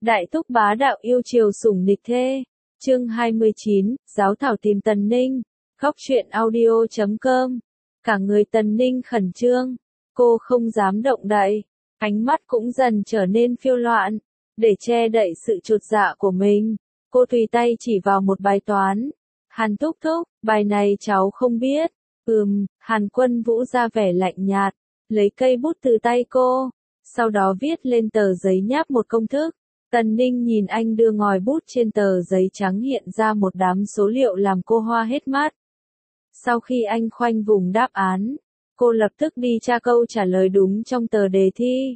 Đại thúc bá đạo yêu chiều sủng nịch thê. Chương 29, Giáo thảo tìm Tần Ninh. Góc truyện audio.com. Cả người Tần Ninh khẩn trương. Cô không dám động đậy. Ánh mắt cũng dần trở nên phiêu loạn. Để che đậy sự chột dạ của mình, cô tùy tay chỉ vào một bài toán. Hàn thúc thúc, bài này cháu không biết. Hàn Quân Vũ ra vẻ lạnh nhạt, lấy cây bút từ tay cô, sau đó viết lên tờ giấy nháp một công thức. Tần Ninh nhìn anh đưa ngòi bút trên tờ giấy trắng hiện ra một đám số liệu làm cô hoa hết mắt. Sau khi anh khoanh vùng đáp án, cô lập tức đi tra câu trả lời đúng trong tờ đề thi.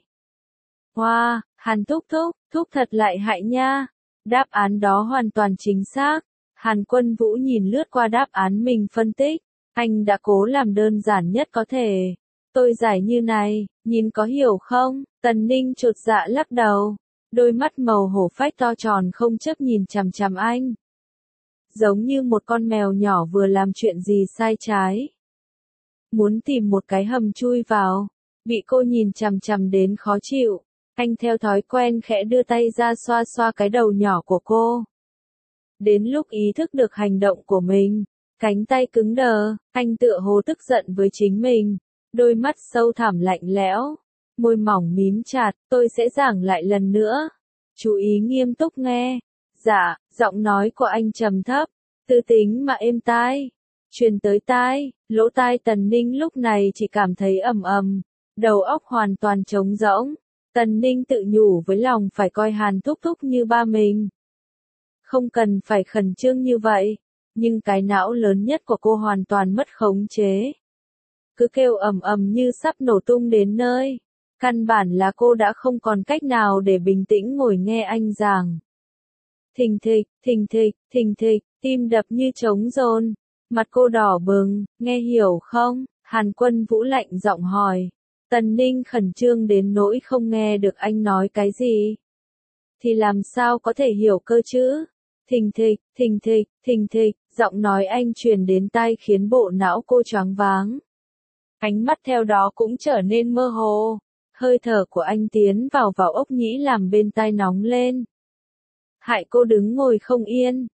Wow, Hàn thúc thúc thật lại hại nha. Đáp án đó hoàn toàn chính xác. Hàn Quân Vũ nhìn lướt qua đáp án mình phân tích. Anh đã cố làm đơn giản nhất có thể. Tôi giải như này, nhìn có hiểu không? Tần Ninh chột dạ lắc đầu. Đôi mắt màu hổ phách to tròn không chấp nhìn chằm chằm anh. Giống như một con mèo nhỏ vừa làm chuyện gì sai trái. Muốn tìm một cái hầm chui vào. Bị cô nhìn chằm chằm đến khó chịu. Anh theo thói quen khẽ đưa tay ra xoa xoa cái đầu nhỏ của cô. Đến lúc ý thức được hành động của mình, cánh tay cứng đờ, anh tựa hồ tức giận với chính mình. Đôi mắt sâu thẳm lạnh lẽo, môi mỏng mím chặt, tôi sẽ giảng lại lần nữa. Chú ý nghiêm túc nghe. Dạ, giọng nói của anh trầm thấp, tư tính mà êm tai. Truyền tới tai, lỗ tai Tần Ninh lúc này chỉ cảm thấy ầm ầm, đầu óc hoàn toàn trống rỗng. Tần Ninh tự nhủ với lòng phải coi Hàn thúc thúc như ba mình. Không cần phải khẩn trương như vậy, nhưng cái não lớn nhất của cô hoàn toàn mất khống chế. Cứ kêu ầm ầm như sắp nổ tung đến nơi. Căn bản là cô đã không còn cách nào để bình tĩnh ngồi nghe anh giảng. Thình thịch, thình thịch, thình thịch, tim đập như trống rôn. Mặt cô đỏ bừng, nghe hiểu không? Hàn Quân Vũ lạnh giọng hỏi. Tần Ninh khẩn trương đến nỗi không nghe được anh nói cái gì. Thì làm sao có thể hiểu cơ chứ? Thình thịch, thình thịch, thình thịch, giọng nói anh truyền đến tai khiến bộ não cô choáng váng. Ánh mắt theo đó cũng trở nên mơ hồ. Hơi thở của anh tiến vào ốc nhĩ làm bên tai nóng lên. Hại cô đứng ngồi không yên.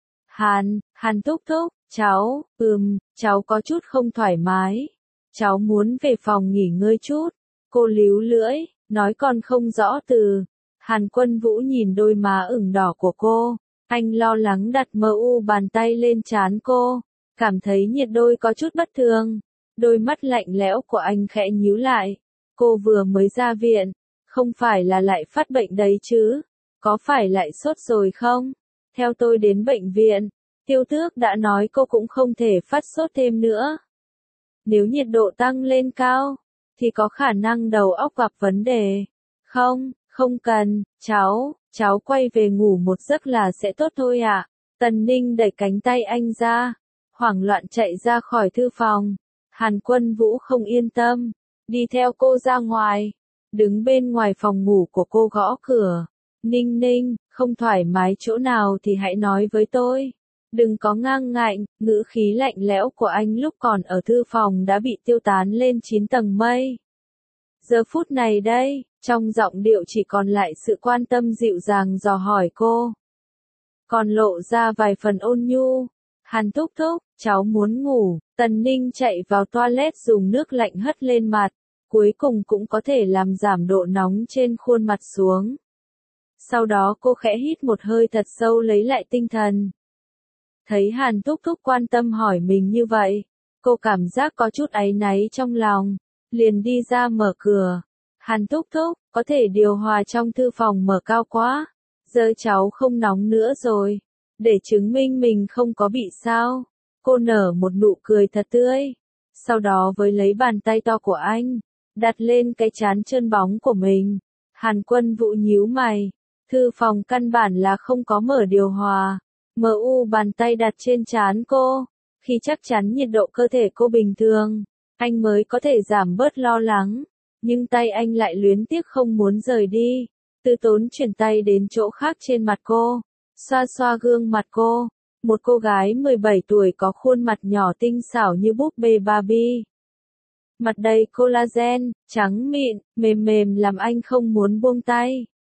Hàn thúc thúc, cháu có chút không thoải mái. Cháu muốn về phòng nghỉ ngơi chút. Cô líu lưỡi, nói còn không rõ từ. Hàn Quân Vũ nhìn đôi má ửng đỏ của cô. Anh lo lắng đặt bàn tay lên trán cô. Cảm thấy nhiệt đôi có chút bất thường. Đôi mắt lạnh lẽo của anh khẽ nhíu lại. Cô vừa mới ra viện. Không phải là lại phát bệnh đấy chứ. Có phải lại sốt rồi không? Theo tôi đến bệnh viện. Tiêu Tước đã nói cô cũng không thể phát sốt thêm nữa. Nếu nhiệt độ tăng lên cao, thì có khả năng đầu óc gặp vấn đề. Không cần, cháu quay về ngủ một giấc là sẽ tốt thôi ạ. Tần Ninh đẩy cánh tay anh ra, hoảng loạn chạy ra khỏi thư phòng. Hàn Quân Vũ không yên tâm, đi theo cô ra ngoài, đứng bên ngoài phòng ngủ của cô gõ cửa. Ninh, không thoải mái chỗ nào thì hãy nói với tôi. Đừng có ngang ngạnh, ngữ khí lạnh lẽo của anh lúc còn ở thư phòng đã bị tiêu tán lên 9 tầng mây. Giờ phút này đây, trong giọng điệu chỉ còn lại sự quan tâm dịu dàng dò hỏi cô. Còn lộ ra vài phần ôn nhu. Hàn thúc thúc, cháu muốn ngủ. Tần Ninh chạy vào toilet dùng nước lạnh hất lên mặt. Cuối cùng cũng có thể làm giảm độ nóng trên khuôn mặt xuống. Sau đó cô khẽ hít một hơi thật sâu lấy lại tinh thần. Thấy Hàn thúc thúc quan tâm hỏi mình như vậy, cô cảm giác có chút áy náy trong lòng, liền đi ra mở cửa. Hàn thúc thúc, có thể điều hòa trong thư phòng mở cao quá, giờ cháu không nóng nữa rồi, để chứng minh mình không có bị sao. Cô nở một nụ cười thật tươi, sau đó với lấy bàn tay to của anh, đặt lên cái trán trơn bóng của mình. Hàn Quân Vũ nhíu mày, thư phòng căn bản là không có mở điều hòa. Bàn tay đặt trên trán cô, khi chắc chắn nhiệt độ cơ thể cô bình thường, anh mới có thể giảm bớt lo lắng, nhưng tay anh lại luyến tiếc không muốn rời đi, từ tốn chuyển tay đến chỗ khác trên mặt cô, xoa xoa gương mặt cô, một cô gái 17 tuổi có khuôn mặt nhỏ tinh xảo như búp bê Barbie. Mặt đầy collagen, trắng mịn, mềm mềm làm anh không muốn buông tay.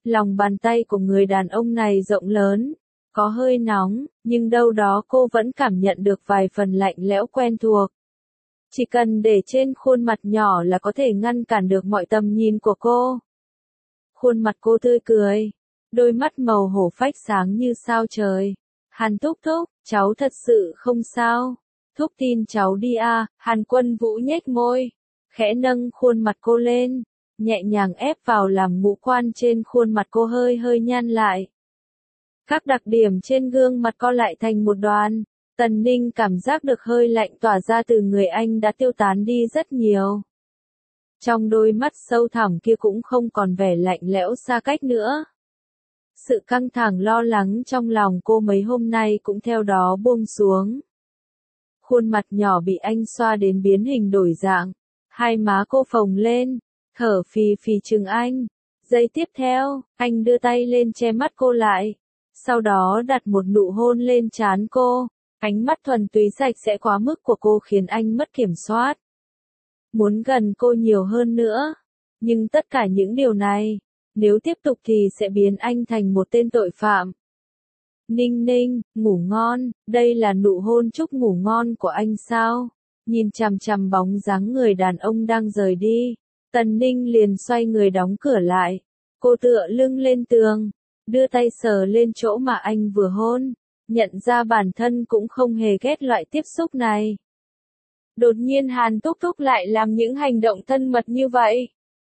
Lòng bàn tay của người đàn ông này rộng lớn, có hơi nóng, nhưng đâu đó cô vẫn cảm nhận được vài phần lạnh lẽo quen thuộc. Chỉ cần để trên khuôn mặt nhỏ là có thể ngăn cản được mọi tầm nhìn của cô. Khuôn mặt cô tươi cười, đôi mắt màu hổ phách sáng như sao trời. Hàn Thúc Thúc, cháu thật sự không sao. Thúc tin cháu đi à, Hàn Quân Vũ nhếch môi, khẽ nâng khuôn mặt cô lên, nhẹ nhàng ép vào làm ngũ quan trên khuôn mặt cô hơi hơi nhăn lại. Các đặc điểm trên gương mặt co lại thành một đoàn, Tần Ninh cảm giác được hơi lạnh tỏa ra từ người anh đã tiêu tán đi rất nhiều. Trong đôi mắt sâu thẳm kia cũng không còn vẻ lạnh lẽo xa cách nữa. Sự căng thẳng lo lắng trong lòng cô mấy hôm nay cũng theo đó buông xuống. Khuôn mặt nhỏ bị anh xoa đến biến hình đổi dạng, hai má cô phồng lên, thở phì phì chừng anh. Giây tiếp theo, anh đưa tay lên che mắt cô lại, sau đó đặt một nụ hôn lên trán cô. Ánh mắt thuần túy sạch sẽ quá mức của cô khiến anh mất kiểm soát. Muốn gần cô nhiều hơn nữa. Nhưng tất cả những điều này, nếu tiếp tục thì sẽ biến anh thành một tên tội phạm. Ninh Ninh, ngủ ngon, đây là nụ hôn chúc ngủ ngon của anh sao? Nhìn chằm chằm bóng dáng người đàn ông đang rời đi, Tần Ninh liền xoay người đóng cửa lại. Cô tựa lưng lên tường, đưa tay sờ lên chỗ mà anh vừa hôn, nhận ra bản thân cũng không hề ghét loại tiếp xúc này. Đột nhiên Hàn Thúc Thúc lại làm những hành động thân mật như vậy.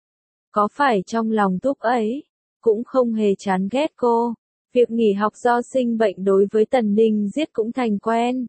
Có phải trong lòng Thúc ấy cũng không hề chán ghét cô? Việc nghỉ học do sinh bệnh đối với Tần Ninh giết cũng thành quen.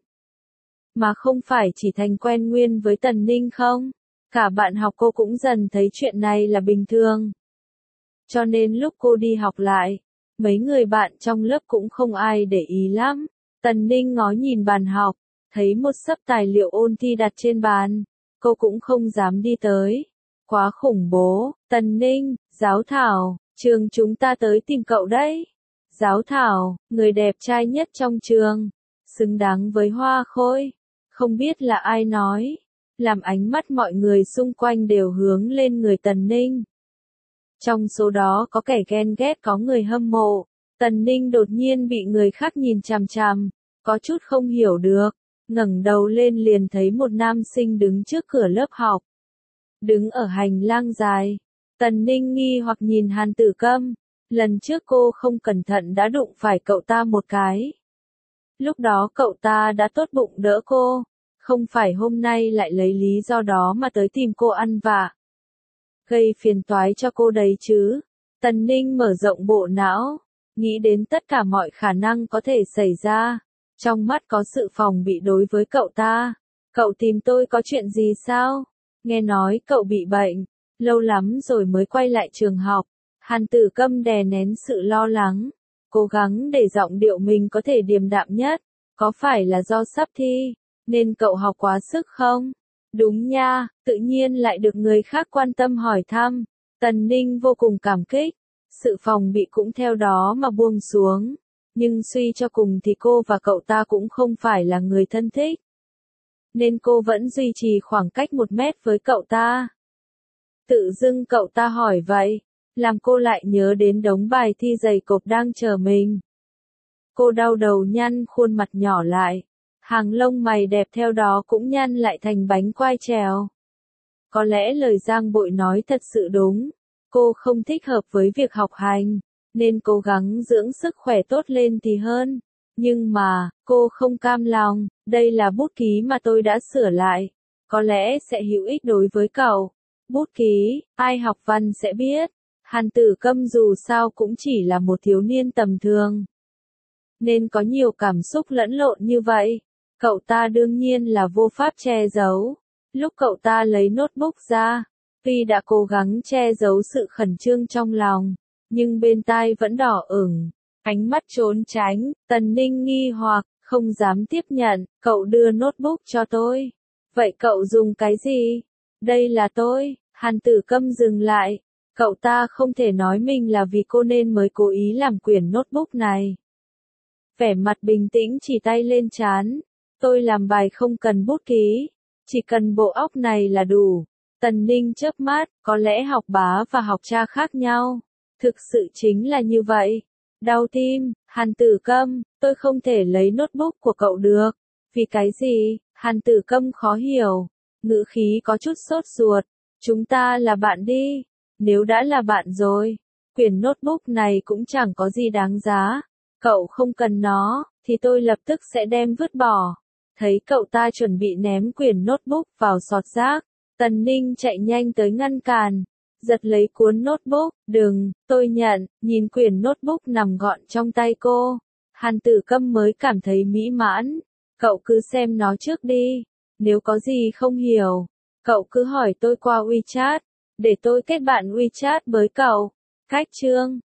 Mà không phải chỉ thành quen nguyên với Tần Ninh không? Cả bạn học cô cũng dần thấy chuyện này là bình thường. Cho nên lúc cô đi học lại, mấy người bạn trong lớp cũng không ai để ý lắm. Tần Ninh ngó nhìn bàn học, thấy một xấp tài liệu ôn thi đặt trên bàn. Cô cũng không dám đi tới. Quá khủng bố. Tần Ninh, Giáo Thảo, trường chúng ta tới tìm cậu đấy. Giáo Thảo, người đẹp trai nhất trong trường, xứng đáng với Hoa Khôi. Không biết là ai nói, làm ánh mắt mọi người xung quanh đều hướng lên người Tần Ninh. Trong số đó có kẻ ghen ghét có người hâm mộ. Tần Ninh đột nhiên bị người khác nhìn chằm chằm, có chút không hiểu được, ngẩng đầu lên liền thấy một nam sinh đứng trước cửa lớp học. Đứng ở hành lang dài, Tần Ninh nghi hoặc nhìn Hàn Tử Câm, lần trước cô không cẩn thận đã đụng phải cậu ta một cái. Lúc đó cậu ta đã tốt bụng đỡ cô, không phải hôm nay lại lấy lý do đó mà tới tìm cô ăn vạ. Gây phiền toái cho cô đấy chứ. Tần Ninh mở rộng bộ não, nghĩ đến tất cả mọi khả năng có thể xảy ra. Trong mắt có sự phòng bị đối với cậu ta. Cậu tìm tôi có chuyện gì sao? Nghe nói cậu bị bệnh, lâu lắm rồi mới quay lại trường học. Hàn Tử Câm đè nén sự lo lắng, cố gắng để giọng điệu mình có thể điềm đạm nhất. Có phải là do sắp thi, nên cậu học quá sức không? Đúng nha, tự nhiên lại được người khác quan tâm hỏi thăm. Tần Ninh vô cùng cảm kích, sự phòng bị cũng theo đó mà buông xuống. Nhưng suy cho cùng thì cô và cậu ta cũng không phải là người thân thích. Nên cô vẫn duy trì khoảng cách 1 mét với cậu ta. Tự dưng cậu ta hỏi vậy, làm cô lại nhớ đến đống bài thi dày cộp đang chờ mình. Cô đau đầu nhăn khuôn mặt nhỏ lại, hàng lông mày đẹp theo đó cũng nhăn lại thành bánh quai trèo. Có lẽ lời Giang Bội nói thật sự đúng, cô không thích hợp với việc học hành, nên cố gắng dưỡng sức khỏe tốt lên thì hơn. Nhưng mà, cô không cam lòng, đây là bút ký mà tôi đã sửa lại, có lẽ sẽ hữu ích đối với cậu. Bút ký, ai học văn sẽ biết, Hàn Tử Câm dù sao cũng chỉ là một thiếu niên tầm thường. Nên có nhiều cảm xúc lẫn lộn như vậy, cậu ta đương nhiên là vô pháp che giấu. Lúc cậu ta lấy notebook ra, tuy đã cố gắng che giấu sự khẩn trương trong lòng, nhưng bên tai vẫn đỏ ửng, ánh mắt trốn tránh. Tần Ninh nghi hoặc, không dám tiếp nhận. Cậu đưa notebook cho tôi. Vậy cậu dùng cái gì? Đây là tôi. Hàn Tử Câm dừng lại. Cậu ta không thể nói mình là vì cô nên mới cố ý làm quyển notebook này. Vẻ mặt bình tĩnh chỉ tay lên trán. Tôi làm bài không cần bút ký, chỉ cần bộ óc này là đủ. Tần Ninh chớp mắt, có lẽ học bá và học cha khác nhau. Thực sự chính là như vậy. Đau tim, Hàn Tử Câm, tôi không thể lấy notebook của cậu được. Vì cái gì? Hàn Tử Câm khó hiểu. Ngữ khí có chút sốt ruột. Chúng ta là bạn đi. Nếu đã là bạn rồi, quyển notebook này cũng chẳng có gì đáng giá. Cậu không cần nó, thì tôi lập tức sẽ đem vứt bỏ. Thấy cậu ta chuẩn bị ném quyển notebook vào sọt rác, Tần Ninh chạy nhanh tới ngăn cản. Giật lấy cuốn notebook, đừng, tôi nhận, nhìn quyển notebook nằm gọn trong tay cô. Hàn Tử Câm mới cảm thấy mỹ mãn. Cậu cứ xem nó trước đi. Nếu có gì không hiểu, cậu cứ hỏi tôi qua WeChat. Để tôi kết bạn WeChat với cậu. Khách trương.